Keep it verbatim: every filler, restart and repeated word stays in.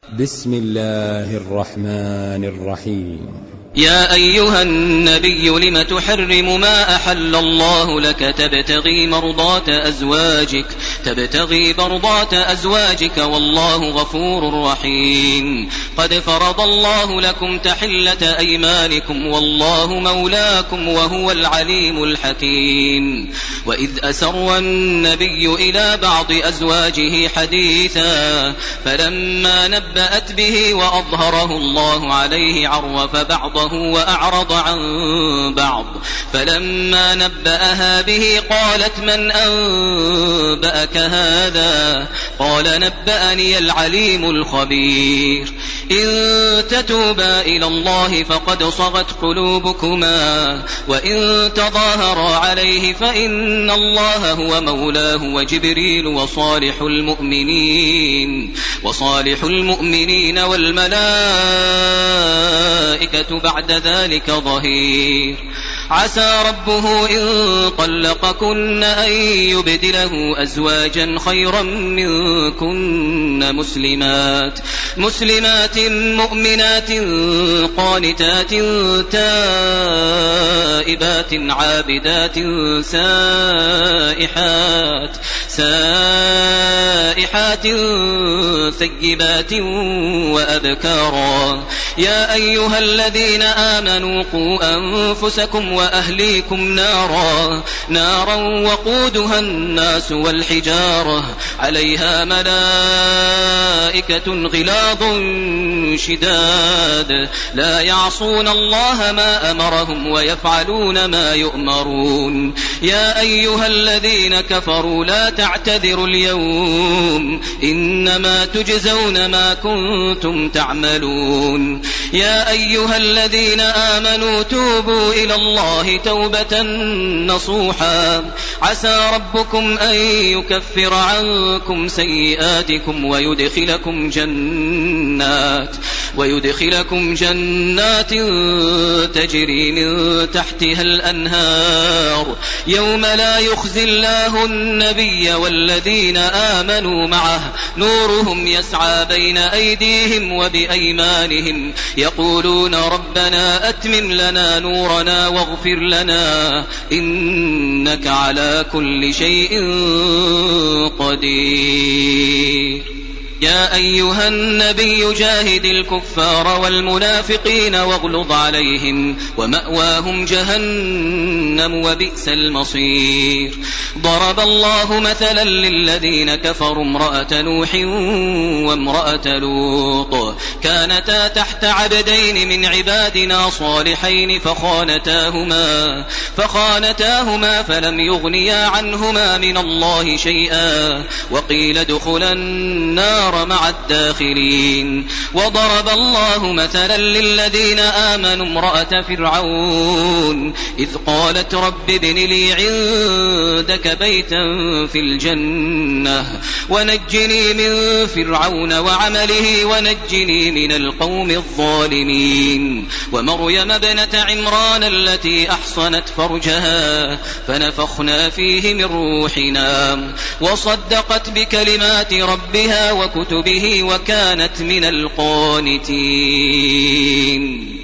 بسم الله الرحمن الرحيم. يا أيها النبي لم تحرم ما أحل الله لك تبتغي مرضات أزواجك تبتغي مرضات أزواجك والله غفور رحيم. قد فرض الله لكم تحلة أيمانكم والله مولاكم وهو العليم الحكيم. وإذ أسر النبي إلى بعض أزواجه حديثا فلما نبأت به وأظهره الله عليه عرف بعضه وأعرض عن بعض فلما نبأها به قالت من أنبأك هذا قال نبأني العليم الخبير. إن تتوبا إلى الله فقد صغت قلوبكما وإن تظاهرا عليه فإن الله هو مولاه وجبريل وصالح المؤمنين وصالح المؤمنين والملائكة بعد ذلك ظهير. عسى ربه إن طلقكن أن يبدله أزواجا خيرا منكن مسلمات مسلمات مؤمنات قانتات تائبات عابدات سائحات سائحات ثيبات وأبكارا. يا أيها الذين آمنوا قوا أنفسكم وأهليكم نارا نارا وقودها الناس والحجارة عليها ملائكة غلاظ شداد لا يعصون الله ما أمرهم ويفعلون ما يؤمرون. يا أيها الذين كفروا لا تعتذروا اليوم إنما تجزون ما كنتم تعملون. يا أيها الذين آمنوا توبوا إلى الله توبة نصوحا عسى ربكم أن يكفر عنكم سيئاتكم ويدخلكم جنات ويدخلكم جنات تجري من تحتها الأنهار يوم لا يخزي الله النبي والذين آمنوا معه نورهم يسعى بين أيديهم وبأيمانهم يقولون ربنا أتمم لنا نورنا واغفر لنا إنك على كل شيء قدير. يا أيها النبي جاهد الكفار والمنافقين واغلظ عليهم ومأواهم جهنم وبئس المصير. ضرب الله مثلا للذين كفروا امرأة نوح وامرأة لوط كانتا تحت عبدين من عبادنا صالحين فخانتاهما فخانتاهما فلم يغنيا عنهما من الله شيئا وقيل ادخلا النار مع الداخلين. وضرب الله مثلا للذين آمنوا امرأة فرعون إذ قالت رب ابن لي عندك بيتا في الجنة ونجني من فرعون وعمله ونجني من القوم الظالمين. ومريم ابنة عمران التي أحصنت فرجها فنفخنا فيه من روحنا وصدقت بكلمات ربها وكتبه وكانت من القانتين.